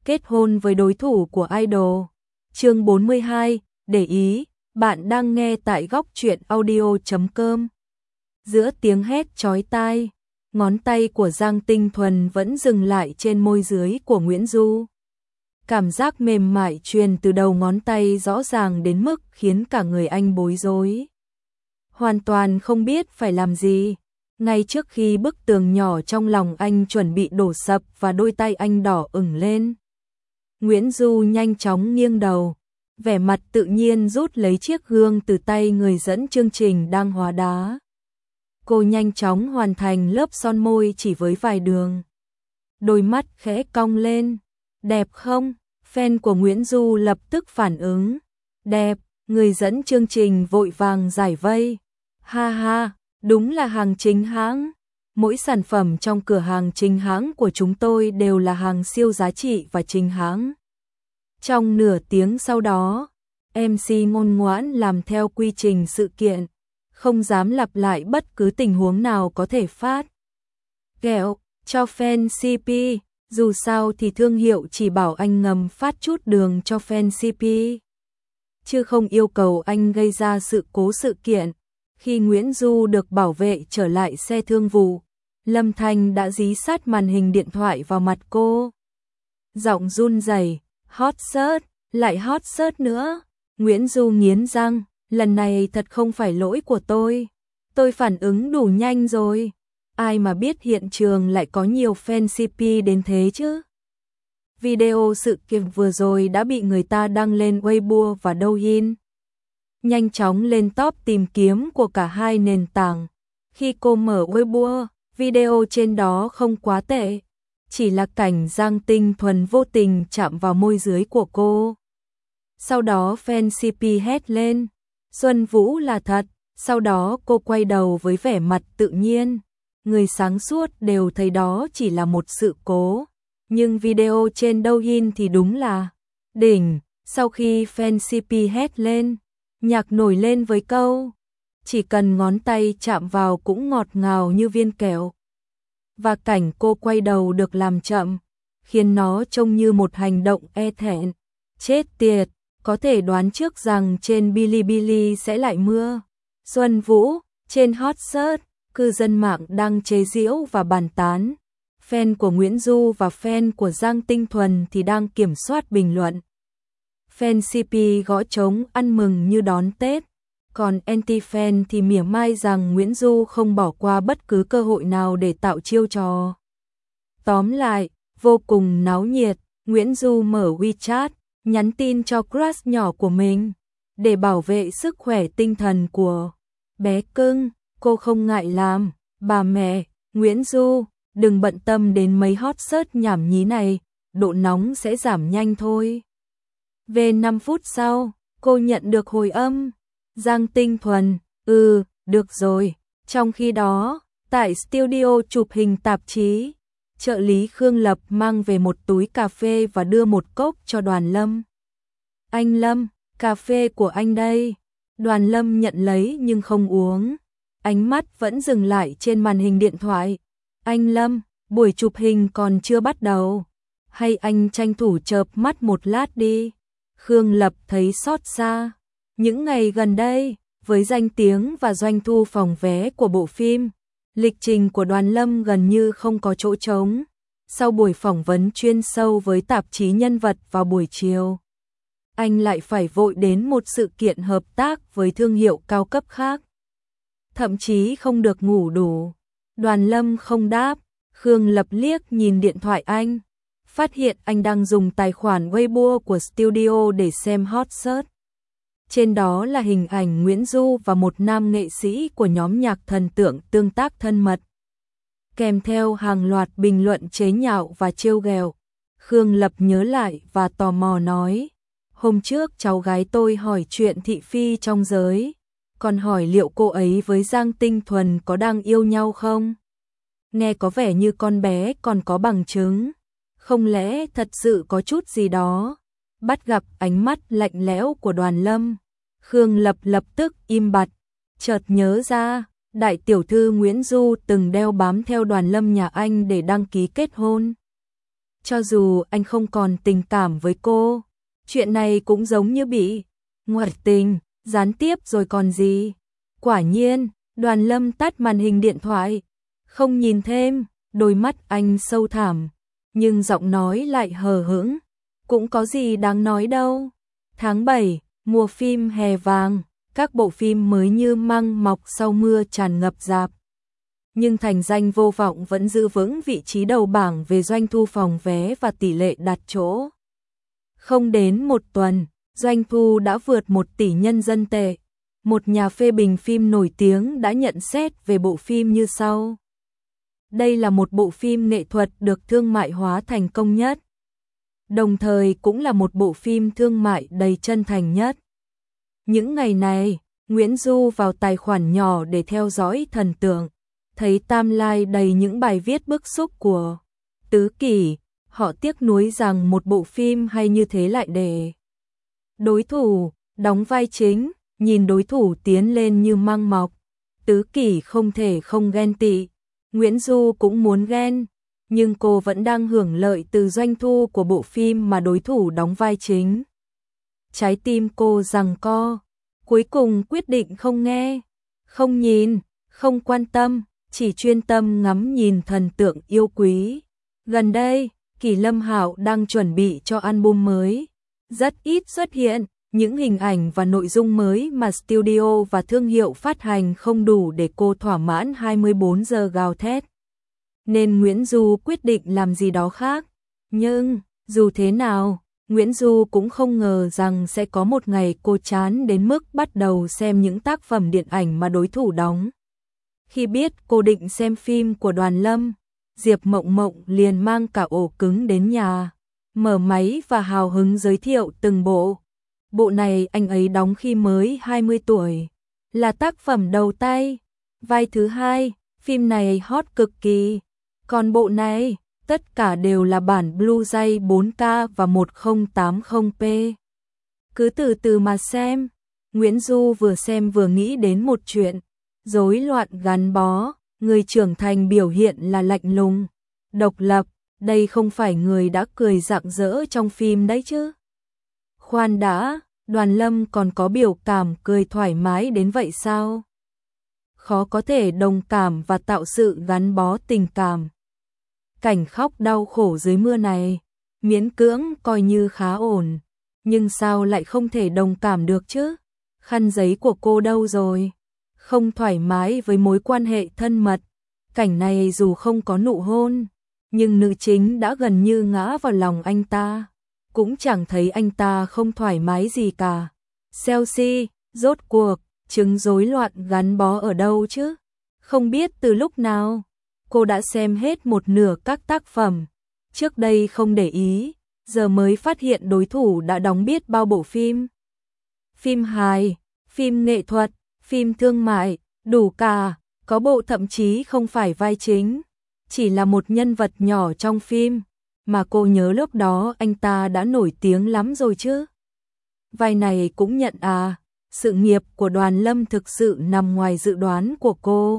kết hôn với đối thủ của idol. Chương 42, để ý, bạn đang nghe tại góc truyện audio.com. Giữa tiếng hét chói tai, ngón tay của Giang Tinh Thuần vẫn dừng lại trên môi dưới của Nguyễn Du. Cảm giác mềm mại truyền từ đầu ngón tay rõ ràng đến mức khiến cả người anh bối rối. Hoàn toàn không biết phải làm gì. Ngay trước khi bức tường nhỏ trong lòng anh chuẩn bị đổ sập và đôi tay anh đỏ ửng lên, Nguyễn Du nhanh chóng nghiêng đầu, vẻ mặt tự nhiên rút lấy chiếc gương từ tay người dẫn chương trình đang hóa đá. Cô nhanh chóng hoàn thành lớp son môi chỉ với vài đường. Đôi mắt khẽ cong lên. Đẹp không? Fan của Nguyễn Du lập tức phản ứng. Đẹp, người dẫn chương trình vội vàng giải vây. Ha ha, đúng là hàng chính hãng. Mỗi sản phẩm trong cửa hàng chính hãng của chúng tôi đều là hàng siêu giá trị và chính hãng. Trong nửa tiếng sau đó, MC ngoan ngoãn làm theo quy trình sự kiện, không dám lặp lại bất cứ tình huống nào có thể phát ghẹo cho fan CP, dù sao thì thương hiệu chỉ bảo anh ngầm phát chút đường cho fan CP, chứ không yêu cầu anh gây ra sự cố sự kiện. Khi Nguyễn Du được bảo vệ trở lại xe thương vụ, Lâm Thanh đã dí sát màn hình điện thoại vào mặt cô. Giọng run rẩy, hot search, lại hot search nữa. Nguyễn Du nghiến răng, lần này thật không phải lỗi của tôi. Tôi phản ứng đủ nhanh rồi. Ai mà biết hiện trường lại có nhiều fan CP đến thế chứ. Video sự kiện vừa rồi đã bị người ta đăng lên Weibo và Douyin, nhanh chóng lên top tìm kiếm của cả hai nền tảng. Khi cô mở Weibo, video trên đó không quá tệ, chỉ là cảnh Giang Tinh Thuần vô tình chạm vào môi dưới của cô. Sau đó fan CP hét lên, Xuân Vũ là thật. Sau đó cô quay đầu với vẻ mặt tự nhiên. Người sáng suốt đều thấy đó chỉ là một sự cố. Nhưng video trên Douyin thì đúng là đỉnh. Sau khi fan CP hét lên, nhạc nổi lên với câu chỉ cần ngón tay chạm vào cũng ngọt ngào như viên kẹo. Và cảnh cô quay đầu được làm chậm, khiến nó trông như một hành động e thẹn. Chết tiệt, có thể đoán trước rằng trên Bilibili sẽ lại mưa Xuân Vũ. Trên hot search, cư dân mạng đang chế giễu và bàn tán. Fan của Nguyễn Du và fan của Giang Tinh Thuần thì đang kiểm soát bình luận. Fan CP gõ trống ăn mừng như đón Tết, còn anti-fan thì mỉa mai rằng Nguyễn Du không bỏ qua bất cứ cơ hội nào để tạo chiêu trò. Tóm lại, vô cùng náo nhiệt. Nguyễn Du mở WeChat, nhắn tin cho crush nhỏ của mình để bảo vệ sức khỏe tinh thần của bé cưng. Cô không ngại làm, bà mẹ, Nguyễn Du, đừng bận tâm đến mấy hot search nhảm nhí này, độ nóng sẽ giảm nhanh thôi. Về 5 phút sau, cô nhận được hồi âm. Giang Tinh Thuần, được rồi. Trong khi đó, tại studio chụp hình tạp chí, trợ lý Khương Lập mang về một túi cà phê và đưa một cốc cho Đoàn Lâm. Anh Lâm, cà phê của anh đây. Đoàn Lâm nhận lấy nhưng không uống. Ánh mắt vẫn dừng lại trên màn hình điện thoại. Anh Lâm, buổi chụp hình còn chưa bắt đầu. Hay anh tranh thủ chợp mắt một lát đi. Khương Lập thấy xót xa. Những ngày gần đây, với danh tiếng và doanh thu phòng vé của bộ phim, lịch trình của Đoàn Lâm gần như không có chỗ trống. Sau buổi phỏng vấn chuyên sâu với tạp chí Nhân vật vào buổi chiều, anh lại phải vội đến một sự kiện hợp tác với thương hiệu cao cấp khác. Thậm chí không được ngủ đủ. Đoàn Lâm không đáp. Khương Lập liếc nhìn điện thoại anh, phát hiện anh đang dùng tài khoản Weibo của studio để xem hot search. Trên đó là hình ảnh Nguyễn Du và một nam nghệ sĩ của nhóm nhạc thần tượng tương tác thân mật, kèm theo hàng loạt bình luận chế nhạo và trêu ghẹo. Khương Lập nhớ lại và tò mò nói, hôm trước cháu gái tôi hỏi chuyện thị phi trong giới, còn hỏi liệu cô ấy với Giang Tinh Thuần có đang yêu nhau không? Nghe có vẻ như con bé còn có bằng chứng. Không lẽ thật sự có chút gì đó? Bắt gặp ánh mắt lạnh lẽo của Đoàn Lâm, Khương Lập lập tức im bặt, chợt nhớ ra, đại tiểu thư Nguyễn Du từng đeo bám theo Đoàn Lâm nhà anh để đăng ký kết hôn. Cho dù anh không còn tình cảm với cô, chuyện này cũng giống như bị ngoại tình, gián tiếp rồi còn gì. Quả nhiên, Đoàn Lâm tắt màn hình điện thoại, không nhìn thêm, đôi mắt anh sâu thẳm, nhưng giọng nói lại hờ hững, cũng có gì đáng nói đâu. Tháng 7, mùa phim hè vàng, các bộ phim mới như măng mọc sau mưa tràn ngập rạp. Nhưng Thành Danh Vô Vọng vẫn giữ vững vị trí đầu bảng về doanh thu phòng vé và tỷ lệ đặt chỗ. Không đến một tuần, doanh thu đã vượt 1 tỷ nhân dân tệ. Một nhà phê bình phim nổi tiếng đã nhận xét về bộ phim như sau. Đây là một bộ phim nghệ thuật được thương mại hóa thành công nhất. Đồng thời cũng là một bộ phim thương mại đầy chân thành nhất. Những ngày này, Nguyễn Du vào tài khoản nhỏ để theo dõi thần tượng, thấy timeline đầy những bài viết bức xúc của Tứ Kỷ, họ tiếc nuối rằng một bộ phim hay như thế lại để đối thủ đóng vai chính, nhìn đối thủ tiến lên như măng mọc. Tứ Kỷ không thể không ghen tị, Nguyễn Du cũng muốn ghen, nhưng cô vẫn đang hưởng lợi từ doanh thu của bộ phim mà đối thủ đóng vai chính. Trái tim cô giằng co, cuối cùng quyết định không nghe, không nhìn, không quan tâm, chỉ chuyên tâm ngắm nhìn thần tượng yêu quý. Gần đây, Kỳ Lâm Hạo đang chuẩn bị cho album mới, rất ít xuất hiện, những hình ảnh và nội dung mới mà studio và thương hiệu phát hành không đủ để cô thỏa mãn 24 giờ gào thét. Nên Nguyễn Du quyết định làm gì đó khác. Nhưng, dù thế nào, Nguyễn Du cũng không ngờ rằng sẽ có một ngày cô chán đến mức bắt đầu xem những tác phẩm điện ảnh mà đối thủ đóng. Khi biết cô định xem phim của Đoàn Lâm, Diệp Mộng Mộng liền mang cả ổ cứng đến nhà, mở máy và hào hứng giới thiệu từng bộ. Bộ này anh ấy đóng khi mới 20 tuổi, là tác phẩm đầu tay, vai thứ hai, phim này hot cực kỳ. Còn bộ này, tất cả đều là bản Blu-ray 4K và 1080p. Cứ từ từ mà xem. Nguyễn Du vừa xem vừa nghĩ đến một chuyện, rối loạn gắn bó, người trưởng thành biểu hiện là lạnh lùng, độc lập, đây không phải người đã cười rạng rỡ trong phim đấy chứ. Khoan đã, Đoàn Lâm còn có biểu cảm cười thoải mái đến vậy sao? Khó có thể đồng cảm và tạo sự gắn bó tình cảm. Cảnh khóc đau khổ dưới mưa này, miễn cưỡng coi như khá ổn, nhưng sao lại không thể đồng cảm được chứ? Khăn giấy của cô đâu rồi? Không thoải mái với mối quan hệ thân mật. Cảnh này dù không có nụ hôn, nhưng nữ chính đã gần như ngã vào lòng anh ta. Cũng chẳng thấy anh ta không thoải mái gì cả. Chelsea, rốt cuộc, chứng rối loạn gắn bó ở đâu chứ? Không biết từ lúc nào, cô đã xem hết một nửa các tác phẩm. Trước đây không để ý, giờ mới phát hiện đối thủ đã đóng biết bao bộ phim. Phim hài, phim nghệ thuật, phim thương mại, đủ cả, có bộ thậm chí không phải vai chính, chỉ là một nhân vật nhỏ trong phim, mà cô nhớ lúc đó anh ta đã nổi tiếng lắm rồi chứ. Vai này cũng nhận à, sự nghiệp của Đoàn Lâm thực sự nằm ngoài dự đoán của cô.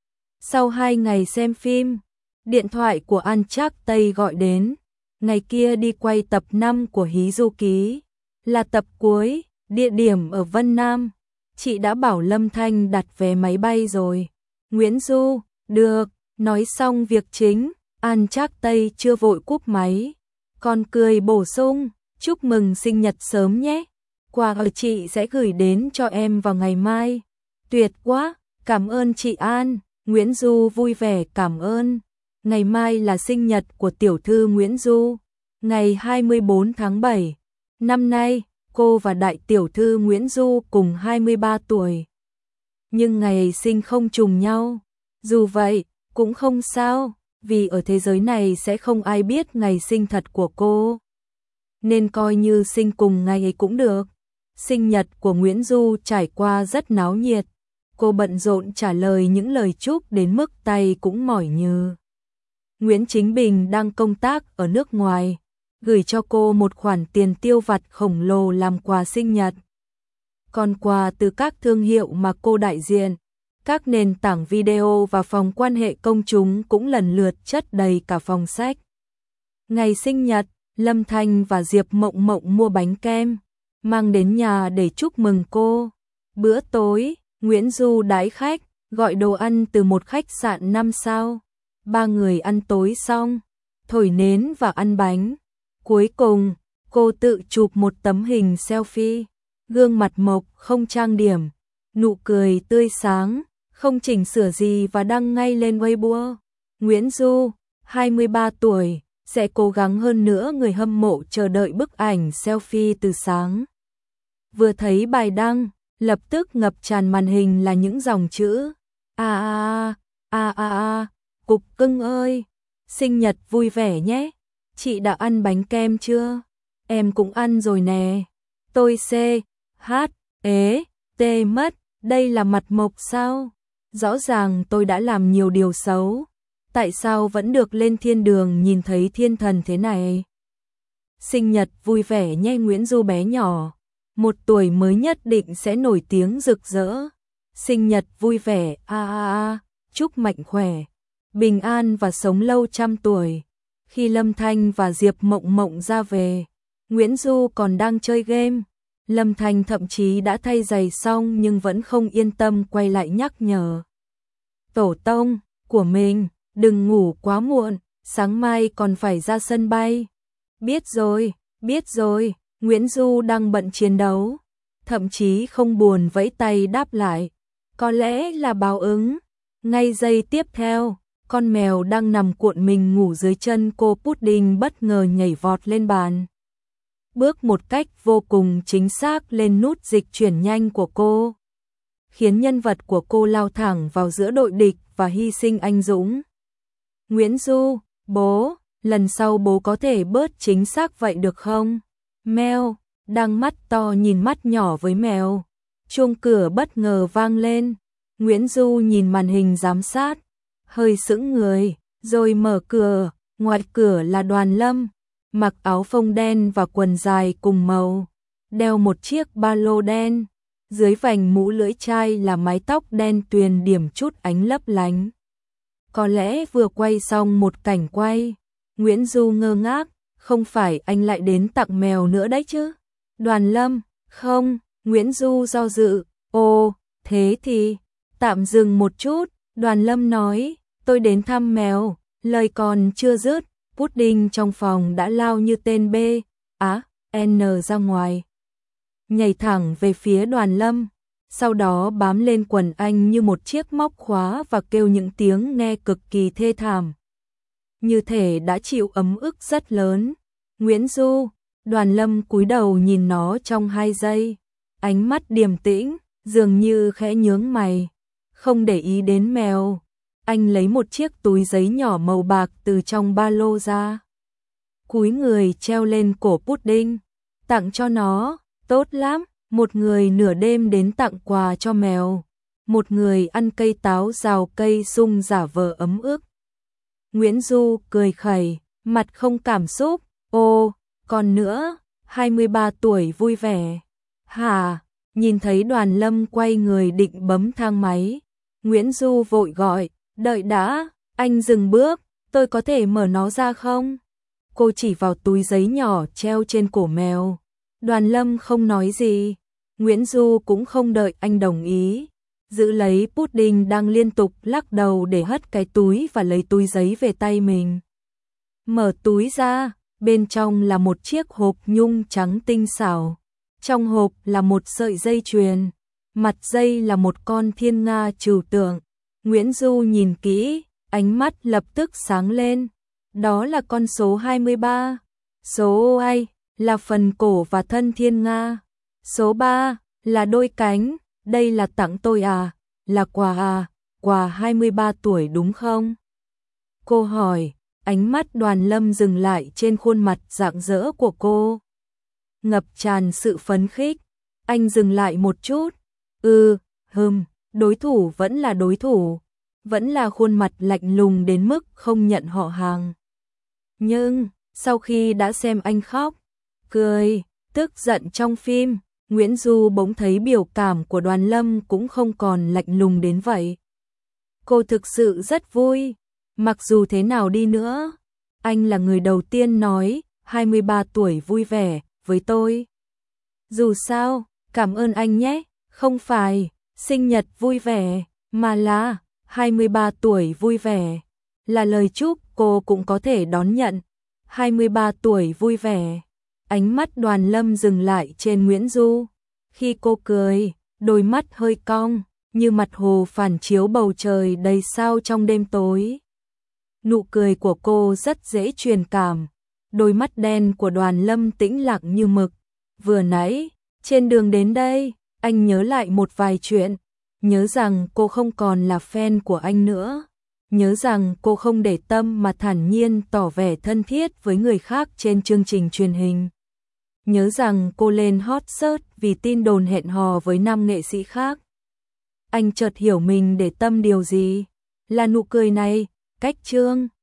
Sau 2 ngày xem phim, điện thoại của An Trác Tây gọi đến, ngày kia đi quay tập 5 của Hí Du Ký, là tập cuối, địa điểm ở Vân Nam. Chị đã bảo Lâm Thanh đặt vé máy bay rồi. Nguyễn Du, được, nói xong việc chính, An Trác Tây chưa vội cúp máy, còn cười bổ sung, chúc mừng sinh nhật sớm nhé. Quà ở chị sẽ gửi đến cho em vào ngày mai. Tuyệt quá, cảm ơn chị An. Nguyễn Du vui vẻ cảm ơn. Ngày mai là sinh nhật của tiểu thư Nguyễn Du, ngày 24 tháng 7. Năm nay, cô và đại tiểu thư Nguyễn Du cùng 23 tuổi. Nhưng ngày sinh không trùng nhau. Dù vậy, cũng không sao, vì ở thế giới này sẽ không ai biết ngày sinh thật của cô. Nên coi như sinh cùng ngày ấy cũng được. Sinh nhật của Nguyễn Du trải qua rất náo nhiệt. Cô bận rộn trả lời những lời chúc đến mức tay cũng mỏi nhừ. Nguyễn Chính Bình đang công tác ở nước ngoài, gửi cho cô một khoản tiền tiêu vặt khổng lồ làm quà sinh nhật. Còn quà từ các thương hiệu mà cô đại diện, các nền tảng video và phòng quan hệ công chúng cũng lần lượt chất đầy cả phòng sách. Ngày sinh nhật, Lâm Thanh và Diệp Mộng Mộng mua bánh kem, mang đến nhà để chúc mừng cô. Bữa tối, Nguyễn Du đãi khách, gọi đồ ăn từ một khách sạn 5 sao. Ba người ăn tối xong, thổi nến và ăn bánh. Cuối cùng, cô tự chụp một tấm hình selfie, gương mặt mộc không trang điểm, nụ cười tươi sáng, không chỉnh sửa gì và đăng ngay lên Weibo. Nguyễn Du, 23 tuổi, sẽ cố gắng hơn nữa. Người hâm mộ chờ đợi bức ảnh selfie từ sáng. Vừa thấy bài đăng, lập tức ngập tràn màn hình là những dòng chữ Cục cưng ơi, sinh nhật vui vẻ nhé. Chị đã ăn bánh kem chưa? Em cũng ăn rồi nè. Tôi mất, đây là mặt mộc sao? Rõ ràng tôi đã làm nhiều điều xấu, tại sao vẫn được lên thiên đường nhìn thấy thiên thần thế này? Sinh nhật vui vẻ nhé Nguyễn Du bé nhỏ, 1 tuổi mới nhất định sẽ nổi tiếng rực rỡ. Sinh nhật vui vẻ, chúc mạnh khỏe, bình an và sống lâu trăm tuổi. Khi Lâm Thanh và Diệp Mộng Mộng ra về, Nguyễn Du còn đang chơi game. Lâm Thanh thậm chí đã thay giày xong nhưng vẫn không yên tâm quay lại nhắc nhở tổ tông của mình, đừng ngủ quá muộn, sáng mai còn phải ra sân bay. Biết rồi, Nguyễn Du đang bận chiến đấu, thậm chí không buồn vẫy tay đáp lại. Có lẽ là báo ứng. Ngay giây tiếp theo, con mèo đang nằm cuộn mình ngủ dưới chân cô Pudding bất ngờ nhảy vọt lên bàn. Bước một cách vô cùng chính xác lên nút dịch chuyển nhanh của cô, khiến nhân vật của cô lao thẳng vào giữa đội địch và hy sinh anh dũng. Nguyễn Du, bố, lần sau bố có thể bớt chính xác vậy được không? Mèo, đang mắt to nhìn mắt nhỏ với mèo. Chuông cửa bất ngờ vang lên. Nguyễn Du nhìn màn hình giám sát, hơi sững người, rồi mở cửa. Ngoài cửa là Đoàn Lâm, mặc áo phông đen và quần dài cùng màu, đeo một chiếc ba lô đen, dưới vành mũ lưỡi chai là mái tóc đen tuyền điểm chút ánh lấp lánh. Có lẽ vừa quay xong một cảnh quay. Nguyễn Du ngơ ngác, không phải anh lại đến tặng mèo nữa đấy chứ? Đoàn Lâm, không. Nguyễn Du do dự, ồ, thế thì, tạm dừng một chút. Đoàn Lâm nói, tôi đến thăm mèo. Lời còn chưa dứt, Pudding trong phòng đã lao như tên B.A.N ra ngoài, nhảy thẳng về phía Đoàn Lâm, sau đó bám lên quần anh như một chiếc móc khóa và kêu những tiếng nghe cực kỳ thê thảm, như thể đã chịu ấm ức rất lớn. Nguyễn Du, Đoàn Lâm cúi đầu nhìn nó trong 2 giây, ánh mắt điềm tĩnh, dường như khẽ nhướng mày, không để ý đến mèo. Anh lấy một chiếc túi giấy nhỏ màu bạc từ trong ba lô ra, cúi người treo lên cổ Pudding, tặng cho nó. Tốt lắm, một người nửa đêm đến tặng quà cho mèo, một người ăn cây táo rào cây sung giả vờ ấm ức. Nguyễn Du cười khẩy, mặt không cảm xúc, ô, còn nữa, 23 tuổi vui vẻ. Hả? Nhìn thấy Đoàn Lâm quay người định bấm thang máy, Nguyễn Du vội gọi, đợi đã, anh dừng bước, tôi có thể mở nó ra không? Cô chỉ vào túi giấy nhỏ treo trên cổ mèo. Đoàn Lâm không nói gì, Nguyễn Du cũng không đợi anh đồng ý, giữ lấy Pudding đang liên tục lắc đầu để hất cái túi và lấy túi giấy về tay mình. Mở túi ra, bên trong là một chiếc hộp nhung trắng tinh xảo, trong hộp là một sợi dây chuyền, mặt dây là một con thiên nga trừu tượng. Nguyễn Du nhìn kỹ, ánh mắt lập tức sáng lên, đó là con số 23, số ai là phần cổ và thân thiên nga, số 3 là đôi cánh, đây là tặng tôi à, là quà 23 tuổi đúng không? Cô hỏi, ánh mắt Đoàn Lâm dừng lại trên khuôn mặt rạng rỡ của cô, ngập tràn sự phấn khích. Anh dừng lại một chút, đối thủ vẫn là đối thủ, vẫn là khuôn mặt lạnh lùng đến mức không nhận họ hàng. Nhưng, sau khi đã xem anh khóc, cười, tức giận trong phim, Nguyễn Du bỗng thấy biểu cảm của Đoàn Lâm cũng không còn lạnh lùng đến vậy. Cô thực sự rất vui, mặc dù thế nào đi nữa, Anh là người đầu tiên nói 23 tuổi vui vẻ với tôi. Dù sao, cảm ơn anh nhé, không phải sinh nhật vui vẻ, mà là 23 tuổi vui vẻ. Là lời chúc cô cũng có thể đón nhận. 23 tuổi vui vẻ. Ánh mắt Đoàn Lâm dừng lại trên Nguyễn Du. Khi cô cười, đôi mắt hơi cong, như mặt hồ phản chiếu bầu trời đầy sao trong đêm tối. Nụ cười của cô rất dễ truyền cảm. Đôi mắt đen của Đoàn Lâm tĩnh lặng như mực. Vừa nãy, trên đường đến đây, anh nhớ lại một vài chuyện. Nhớ rằng cô không còn là fan của anh nữa. Nhớ rằng cô không để tâm mà thản nhiên tỏ vẻ thân thiết với người khác trên chương trình truyền hình. Nhớ rằng cô lên hot search vì tin đồn hẹn hò với nam nghệ sĩ khác. Anh chợt hiểu mình để tâm điều gì. Là nụ cười này, cách trương.